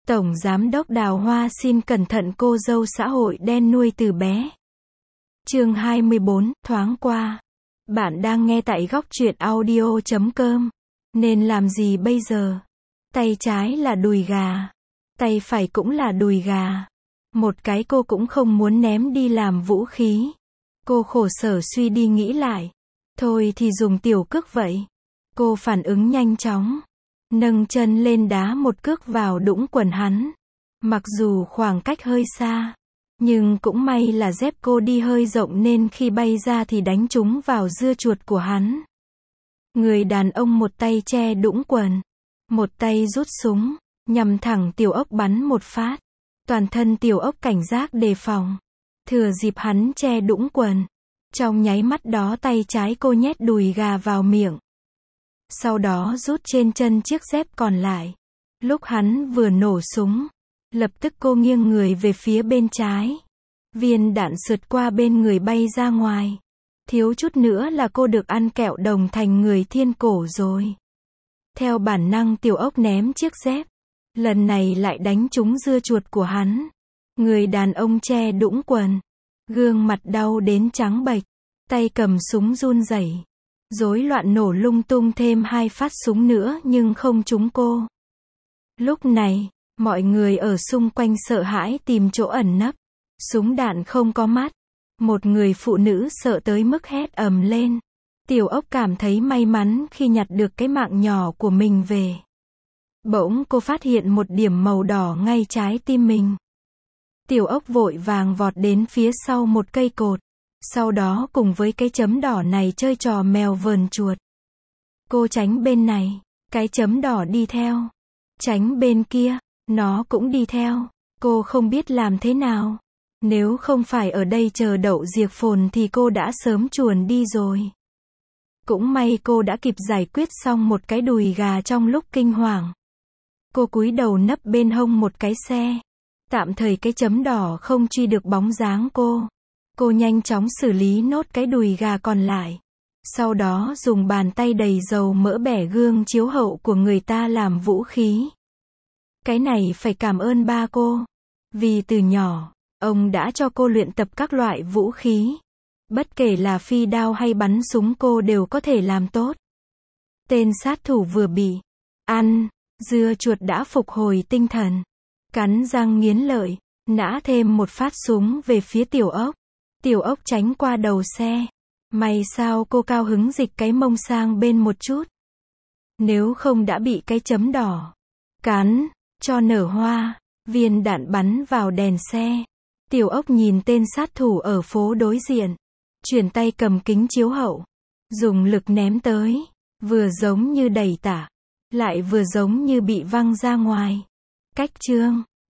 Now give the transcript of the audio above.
Tổng Giám đốc Đào Hoa xin cẩn thận cô dâu xã hội đen nuôi từ bé. Chương 24, thoáng qua. Bạn đang nghe tại góc truyện audio.com. Nên làm gì bây giờ? Tay trái là đùi gà. Tay phải cũng là đùi gà. Một cái cô cũng không muốn ném đi làm vũ khí. Cô khổ sở suy đi nghĩ lại. Thôi thì dùng tiểu cước vậy. Cô phản ứng nhanh chóng. Nâng chân lên đá một cước vào đũng quần hắn. Mặc dù khoảng cách hơi xa. Nhưng cũng may là dép cô đi hơi rộng nên khi bay ra thì đánh trúng vào dưa chuột của hắn. Người đàn ông một tay che đũng quần. Một tay rút súng. Nhằm thẳng tiểu ốc bắn một phát. Toàn thân tiểu ốc cảnh giác đề phòng. Thừa dịp hắn che đũng quần. Trong nháy mắt đó tay trái cô nhét đùi gà vào miệng. Sau đó rút trên chân chiếc dép còn lại. Lúc hắn vừa nổ súng. Lập tức cô nghiêng người về phía bên trái. Viên đạn sượt qua bên người bay ra ngoài. Thiếu chút nữa là cô được ăn kẹo đồng thành người thiên cổ rồi. Theo bản năng tiểu ốc ném chiếc dép. Lần này lại đánh trúng dưa chuột của hắn. Người đàn ông che đũng quần. Gương mặt đau đến trắng bệch. Tay cầm súng run rẩy. Rối loạn nổ lung tung thêm 2 phát súng nữa nhưng không trúng cô. Lúc này, mọi người ở xung quanh sợ hãi tìm chỗ ẩn nấp. Súng đạn không có mắt. Một người phụ nữ sợ tới mức hét ầm lên. Tiểu ốc cảm thấy may mắn khi nhặt được cái mạng nhỏ của mình về. Bỗng cô phát hiện một điểm màu đỏ ngay trái tim mình. Tiểu ốc vội vàng vọt đến phía sau một cây cột. Sau đó cùng với cái chấm đỏ này chơi trò mèo vờn chuột. Cô tránh bên này, cái chấm đỏ đi theo. Tránh bên kia, nó cũng đi theo. Cô không biết làm thế nào. Nếu không phải ở đây chờ đậu diệt phồn thì cô đã sớm chuồn đi rồi. Cũng may cô đã kịp giải quyết xong một cái đùi gà trong lúc kinh hoàng. Cô cúi đầu nấp bên hông một cái xe. Tạm thời cái chấm đỏ không truy được bóng dáng cô. Cô nhanh chóng xử lý nốt cái đùi gà còn lại. Sau đó dùng bàn tay đầy dầu mỡ bẻ gương chiếu hậu của người ta làm vũ khí. Cái này phải cảm ơn ba cô. Vì từ nhỏ, ông đã cho cô luyện tập các loại vũ khí. Bất kể là phi đao hay bắn súng cô đều có thể làm tốt. Tên sát thủ vừa bị ăn, dưa chuột đã phục hồi tinh thần. Cắn răng nghiến lợi, nã thêm một phát súng về phía tiểu ốc. Tiểu ốc tránh qua đầu xe. May sao cô cao hứng dịch cái mông sang bên một chút. Nếu không đã bị cái chấm đỏ cắn cho nở hoa. Viên đạn bắn vào đèn xe. Tiểu ốc nhìn tên sát thủ ở phố đối diện. Chuyển tay cầm kính chiếu hậu. Dùng lực ném tới. Vừa giống như đẩy tả. Lại vừa giống như bị văng ra ngoài. Cách chương